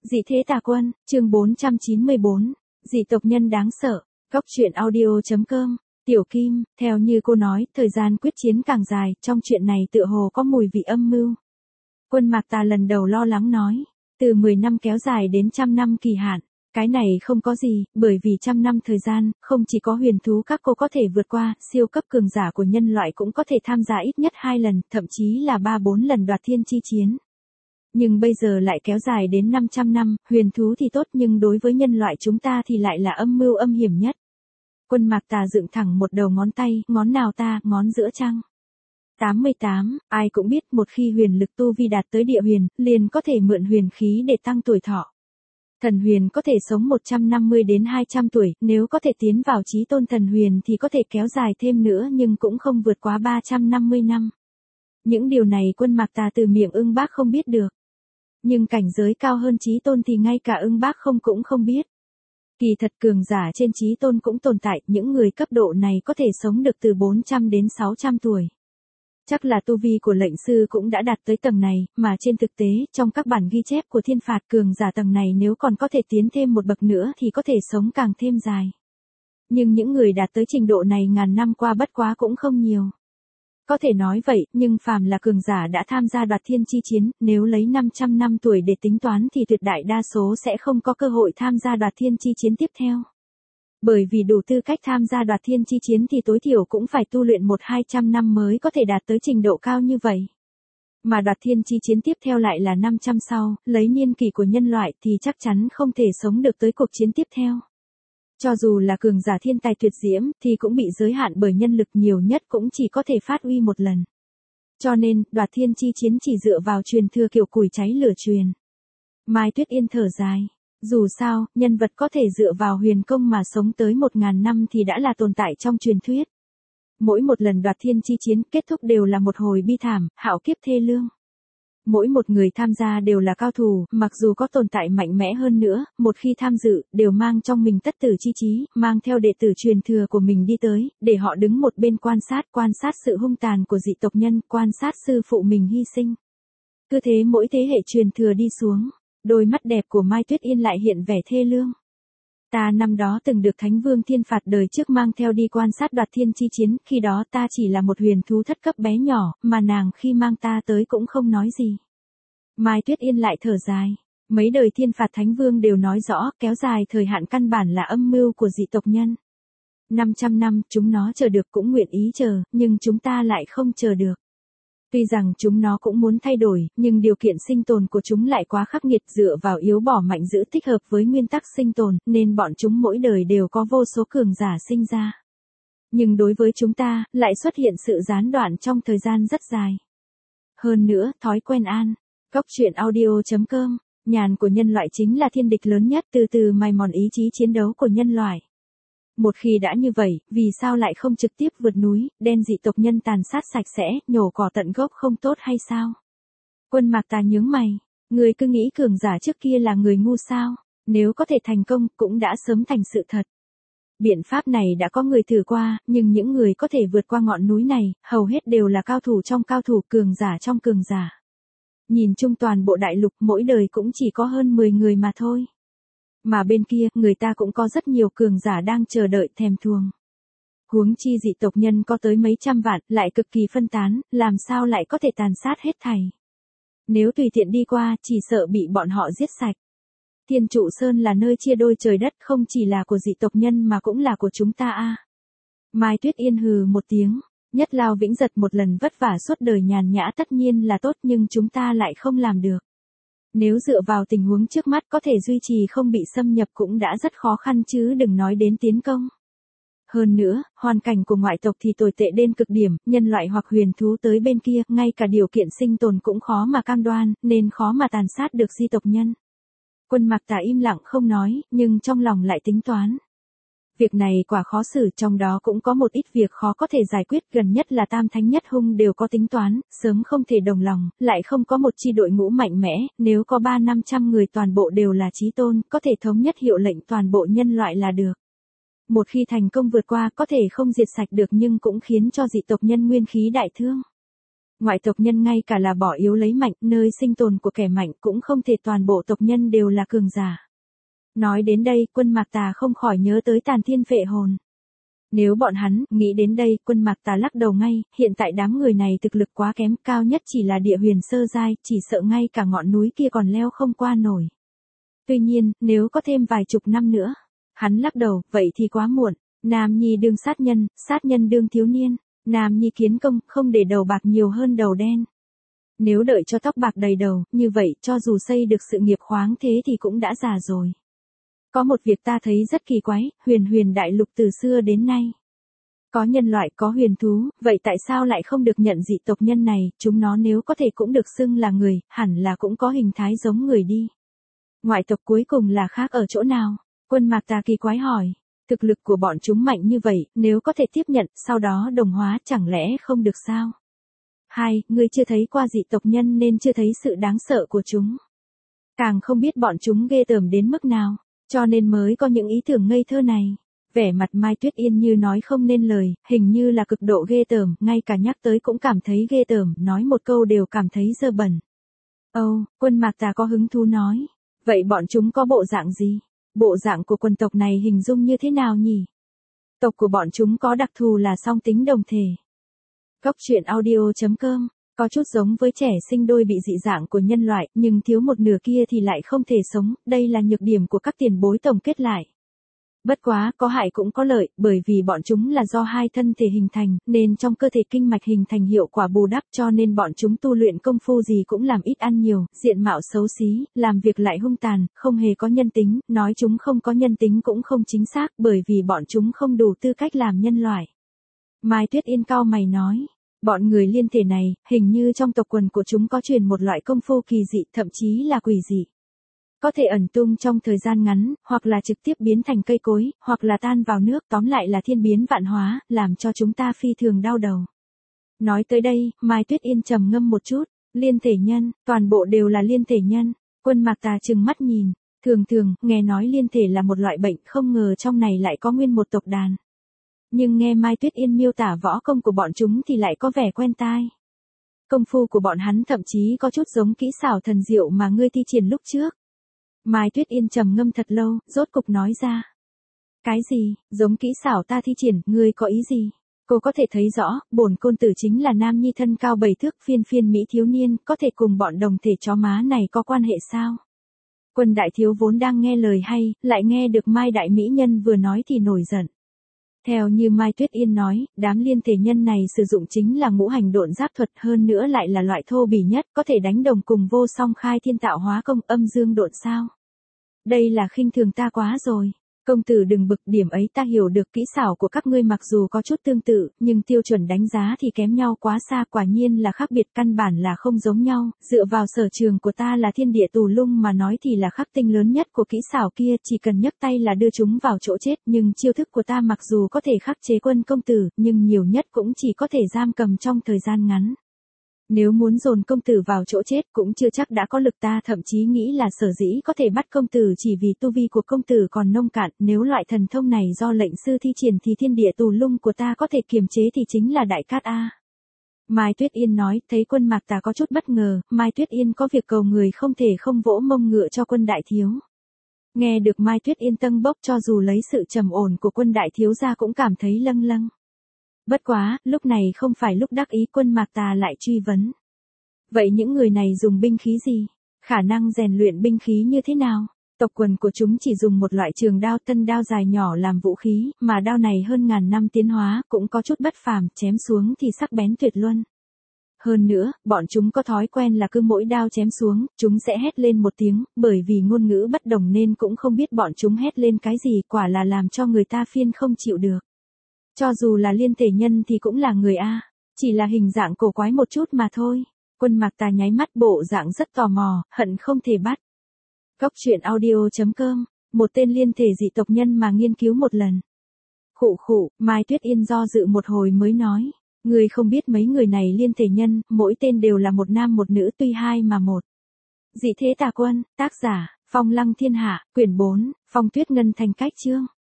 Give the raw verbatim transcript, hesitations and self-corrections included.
Dị thế tà quân, chương bốn trăm chín mươi bốn, dị tộc nhân đáng sợ, góc truyện audio.com, Tiểu Kim, theo như cô nói, thời gian quyết chiến càng dài, trong chuyện này tựa hồ có mùi vị âm mưu. Quân Mạc Tà lần đầu lo lắng nói, từ mười năm kéo dài đến trăm năm kỳ hạn, cái này không có gì, bởi vì trăm năm thời gian, không chỉ có huyền thú các cô có thể vượt qua, siêu cấp cường giả của nhân loại cũng có thể tham gia ít nhất hai lần, thậm chí là ba bốn lần đoạt thiên chi chiến. Nhưng bây giờ lại kéo dài đến năm trăm năm, huyền thú thì tốt nhưng đối với nhân loại chúng ta thì lại là âm mưu âm hiểm nhất. Quân Mạc Tà dựng thẳng một đầu ngón tay, ngón nào ta, ngón giữa chăng? tám mươi tám, ai cũng biết một khi huyền lực tu vi đạt tới địa huyền, liền có thể mượn huyền khí để tăng tuổi thọ. Thần huyền có thể sống một trăm năm mươi đến hai trăm tuổi, nếu có thể tiến vào chí tôn thần huyền thì có thể kéo dài thêm nữa nhưng cũng không vượt quá ba trăm năm mươi năm. Những điều này Quân Mạc Tà từ miệng ưng bác không biết được. Nhưng cảnh giới cao hơn chí tôn thì ngay cả ưng bác không cũng không biết. Kỳ thật cường giả trên chí tôn cũng tồn tại, những người cấp độ này có thể sống được từ bốn trăm đến sáu trăm tuổi. Chắc là tu vi của lệnh sư cũng đã đạt tới tầng này, mà trên thực tế, trong các bản ghi chép của thiên phạt cường giả tầng này nếu còn có thể tiến thêm một bậc nữa thì có thể sống càng thêm dài. Nhưng những người đạt tới trình độ này ngàn năm qua bất quá cũng không nhiều. Có thể nói vậy, nhưng phàm là cường giả đã tham gia đoạt thiên chi chiến, nếu lấy năm trăm năm tuổi để tính toán thì tuyệt đại đa số sẽ không có cơ hội tham gia đoạt thiên chi chiến tiếp theo. Bởi vì đủ tư cách tham gia đoạt thiên chi chiến thì tối thiểu cũng phải tu luyện một hai trăm năm mới có thể đạt tới trình độ cao như vậy. Mà đoạt thiên chi chiến tiếp theo lại là năm trăm sau, lấy niên kỷ của nhân loại thì chắc chắn không thể sống được tới cuộc chiến tiếp theo. Cho dù là cường giả thiên tài tuyệt diễm thì cũng bị giới hạn bởi nhân lực, nhiều nhất cũng chỉ có thể phát uy một lần. Cho nên, đoạt thiên chi chiến chỉ dựa vào truyền thừa kiểu củi cháy lửa truyền. Mai Tuyết Yên thở dài. Dù sao, nhân vật có thể dựa vào huyền công mà sống tới một ngàn năm thì đã là tồn tại trong truyền thuyết. Mỗi một lần đoạt thiên chi chiến kết thúc đều là một hồi bi thảm, hạo kiếp thê lương. Mỗi một người tham gia đều là cao thủ, mặc dù có tồn tại mạnh mẽ hơn nữa, một khi tham dự, đều mang trong mình tất tử chi chí, mang theo đệ tử truyền thừa của mình đi tới, để họ đứng một bên quan sát, quan sát sự hung tàn của dị tộc nhân, quan sát sư phụ mình hy sinh. Cứ thế mỗi thế hệ truyền thừa đi xuống, đôi mắt đẹp của Mai Tuyết Yên lại hiện vẻ thê lương. Ta năm đó từng được Thánh Vương Thiên Phạt đời trước mang theo đi quan sát đoạt thiên chi chiến, khi đó ta chỉ là một huyền thú thất cấp bé nhỏ, mà nàng khi mang ta tới cũng không nói gì. Mai Tuyết Yên lại thở dài. Mấy đời Thiên Phạt Thánh Vương đều nói rõ, kéo dài thời hạn căn bản là âm mưu của dị tộc nhân. năm trăm năm, chúng nó chờ được cũng nguyện ý chờ, nhưng chúng ta lại không chờ được. Tuy rằng chúng nó cũng muốn thay đổi, nhưng điều kiện sinh tồn của chúng lại quá khắc nghiệt, dựa vào yếu bỏ mạnh giữ thích hợp với nguyên tắc sinh tồn, nên bọn chúng mỗi đời đều có vô số cường giả sinh ra. Nhưng đối với chúng ta, lại xuất hiện sự gián đoạn trong thời gian rất dài. Hơn nữa, thói quen an. Góc truyện audio.com, nhàn của nhân loại chính là thiên địch lớn nhất, từ từ mài mòn ý chí chiến đấu của nhân loại. Một khi đã như vậy, vì sao lại không trực tiếp vượt núi, đem dị tộc nhân tàn sát sạch sẽ, nhổ cỏ tận gốc không tốt hay sao? Quân Mạc Tà nhướng mày, người cứ nghĩ cường giả trước kia là người ngu sao? Nếu có thể thành công, cũng đã sớm thành sự thật. Biện pháp này đã có người thử qua, nhưng những người có thể vượt qua ngọn núi này, hầu hết đều là cao thủ trong cao thủ, cường giả trong cường giả. Nhìn chung toàn bộ đại lục, mỗi đời cũng chỉ có hơn mười người mà thôi. Mà bên kia, người ta cũng có rất nhiều cường giả đang chờ đợi thèm thuồng. Huống chi dị tộc nhân có tới mấy trăm vạn, lại cực kỳ phân tán, làm sao lại có thể tàn sát hết thảy. Nếu tùy tiện đi qua, chỉ sợ bị bọn họ giết sạch. Thiên Trụ Sơn là nơi chia đôi trời đất, không chỉ là của dị tộc nhân mà cũng là của chúng ta a. Mai Tuyết Yên hừ một tiếng, Nhất Lao Vĩnh Giật một lần vất vả suốt đời nhàn nhã tất nhiên là tốt, nhưng chúng ta lại không làm được. Nếu dựa vào tình huống trước mắt có thể duy trì không bị xâm nhập cũng đã rất khó khăn chứ đừng nói đến tiến công. Hơn nữa, hoàn cảnh của ngoại tộc thì tồi tệ đến cực điểm, nhân loại hoặc huyền thú tới bên kia, ngay cả điều kiện sinh tồn cũng khó mà cam đoan, nên khó mà tàn sát được di tộc nhân. Quân Mạc Tà im lặng không nói, nhưng trong lòng lại tính toán. Việc này quả khó xử, trong đó cũng có một ít việc khó có thể giải quyết, gần nhất là Tam Thánh Nhất Hung đều có tính toán, sớm không thể đồng lòng, lại không có một chi đội ngũ mạnh mẽ, nếu có ba năm trăm người toàn bộ đều là chí tôn, có thể thống nhất hiệu lệnh toàn bộ nhân loại là được. Một khi thành công vượt qua, có thể không diệt sạch được nhưng cũng khiến cho dị tộc nhân nguyên khí đại thương. Ngoại tộc nhân ngay cả là bỏ yếu lấy mạnh, nơi sinh tồn của kẻ mạnh cũng không thể toàn bộ tộc nhân đều là cường giả. Nói đến đây, Quân Mạc Tà không khỏi nhớ tới Tàn Thiên Phệ Hồn. Nếu bọn hắn nghĩ đến đây, Quân Mạc Tà lắc đầu ngay, hiện tại đám người này thực lực quá kém, cao nhất chỉ là địa huyền sơ giai, chỉ sợ ngay cả ngọn núi kia còn leo không qua nổi. Tuy nhiên, nếu có thêm vài chục năm nữa, hắn lắc đầu, vậy thì quá muộn. Nam nhi đương sát nhân, sát nhân đương thiếu niên. Nam nhi kiến công, không để đầu bạc nhiều hơn đầu đen. Nếu đợi cho tóc bạc đầy đầu, như vậy cho dù xây được sự nghiệp khoáng thế thì cũng đã già rồi. Có một việc ta thấy rất kỳ quái, huyền huyền đại lục từ xưa đến nay. Có nhân loại, có huyền thú, vậy tại sao lại không được nhận dị tộc nhân này, chúng nó nếu có thể cũng được xưng là người, hẳn là cũng có hình thái giống người đi. Ngoại tộc cuối cùng là khác ở chỗ nào? Quân Mạc Tà kỳ quái hỏi. Thực lực của bọn chúng mạnh như vậy, nếu có thể tiếp nhận, sau đó đồng hóa chẳng lẽ không được sao? Hai, ngươi chưa thấy qua dị tộc nhân nên chưa thấy sự đáng sợ của chúng. Càng không biết bọn chúng ghê tởm đến mức nào, cho nên mới có những ý tưởng ngây thơ này. Vẻ mặt Mai Tuyết Yên như nói không nên lời, hình như là cực độ ghê tởm, ngay cả nhắc tới cũng cảm thấy ghê tởm, nói một câu đều cảm thấy dơ bẩn. Âu, Quân Mạc Tà có hứng thú nói. Vậy bọn chúng có bộ dạng gì? Bộ dạng của quần tộc này hình dung như thế nào nhỉ? Tộc của bọn chúng có đặc thù là song tính đồng thể. Góc truyện audio chấm com, có chút giống với trẻ sinh đôi bị dị dạng của nhân loại, nhưng thiếu một nửa kia thì lại không thể sống, đây là nhược điểm của các tiền bối tổng kết lại. Bất quá, có hại cũng có lợi, bởi vì bọn chúng là do hai thân thể hình thành, nên trong cơ thể kinh mạch hình thành hiệu quả bù đắp, cho nên bọn chúng tu luyện công phu gì cũng làm ít ăn nhiều, diện mạo xấu xí, làm việc lại hung tàn, không hề có nhân tính, nói chúng không có nhân tính cũng không chính xác, bởi vì bọn chúng không đủ tư cách làm nhân loại. Mai Tuyết Yên cau mày nói, bọn người liên thể này, hình như trong tộc quần của chúng có truyền một loại công phu kỳ dị, thậm chí là quỷ dị. Có thể ẩn tung trong thời gian ngắn, hoặc là trực tiếp biến thành cây cối, hoặc là tan vào nước, tóm lại là thiên biến vạn hóa, làm cho chúng ta phi thường đau đầu. Nói tới đây, Mai Tuyết Yên trầm ngâm một chút, liên thể nhân, toàn bộ đều là liên thể nhân. Quân Mạc Tà trừng mắt nhìn, thường thường, nghe nói liên thể là một loại bệnh, không ngờ trong này lại có nguyên một tộc đàn. Nhưng nghe Mai Tuyết Yên miêu tả võ công của bọn chúng thì lại có vẻ quen tai. Công phu của bọn hắn thậm chí có chút giống kỹ xảo thần diệu mà ngươi thi triển lúc trước. Mai Tuyết Yên trầm ngâm thật lâu, rốt cục nói ra. Cái gì, giống kỹ xảo ta thi triển, ngươi có ý gì? Cô có thể thấy rõ, bổn côn tử chính là nam nhi thân cao bảy thước phiên phiên mỹ thiếu niên, có thể cùng bọn đồng thể chó má này có quan hệ sao? Quân đại thiếu vốn đang nghe lời hay, lại nghe được Mai đại mỹ nhân vừa nói thì nổi giận. Theo như Mai Tuyết Yên nói, đám liên thể nhân này sử dụng chính là ngũ hành độn giáp thuật, hơn nữa lại là loại thô bỉ nhất, có thể đánh đồng cùng vô song khai thiên tạo hóa công âm dương độn sao. Đây là khinh thường ta quá rồi. Công tử đừng bực, điểm ấy ta hiểu được, kỹ xảo của các ngươi mặc dù có chút tương tự, nhưng tiêu chuẩn đánh giá thì kém nhau quá xa, quả nhiên là khác biệt, căn bản là không giống nhau, dựa vào sở trường của ta là thiên địa tù lung mà nói thì là khắc tinh lớn nhất của kỹ xảo kia, chỉ cần nhấc tay là đưa chúng vào chỗ chết, nhưng chiêu thức của ta mặc dù có thể khắc chế quân công tử, nhưng nhiều nhất cũng chỉ có thể giam cầm trong thời gian ngắn. Nếu muốn dồn công tử vào chỗ chết cũng chưa chắc đã có lực, ta thậm chí nghĩ là sở dĩ có thể bắt công tử chỉ vì tu vi của công tử còn nông cạn, nếu loại thần thông này do lệnh sư thi triển thì thiên địa tù lung của ta có thể kiềm chế thì chính là đại cát a. Mai Tuyết Yên nói, thấy Quân Mạc Tà có chút bất ngờ, Mai Tuyết Yên có việc cầu người không thể không vỗ mông ngựa cho Quân đại thiếu. Nghe được Mai Tuyết Yên tâng bốc, cho dù lấy sự trầm ổn của Quân đại thiếu ra cũng cảm thấy lâng lâng. Bất quá, lúc này không phải lúc đắc ý, Quân Mạc Tà lại truy vấn. Vậy những người này dùng binh khí gì? Khả năng rèn luyện binh khí như thế nào? Tộc quần của chúng chỉ dùng một loại trường đao, thân đao dài nhỏ làm vũ khí, mà đao này hơn ngàn năm tiến hóa, cũng có chút bất phàm, chém xuống thì sắc bén tuyệt luân. Hơn nữa, bọn chúng có thói quen là cứ mỗi đao chém xuống, chúng sẽ hét lên một tiếng, bởi vì ngôn ngữ bất đồng nên cũng không biết bọn chúng hét lên cái gì, quả là làm cho người ta phiên không chịu được. Cho dù là liên thể nhân thì cũng là người a, chỉ là hình dạng cổ quái một chút mà thôi. Quân Mạc Tà nháy mắt, bộ dạng rất tò mò, hận không thể bắt. Góc truyện audio chấm com, một tên liên thể dị tộc nhân mà nghiên cứu một lần. Khụ khụ, Mai Tuyết Yên do dự một hồi mới nói, người không biết mấy người này liên thể nhân, mỗi tên đều là một nam một nữ, tuy hai mà một. Dị thế tà quân, tác giả, Phong Lăng Thiên Hạ, quyển bốn, Phong Tuyết Ngân Thành cách chương.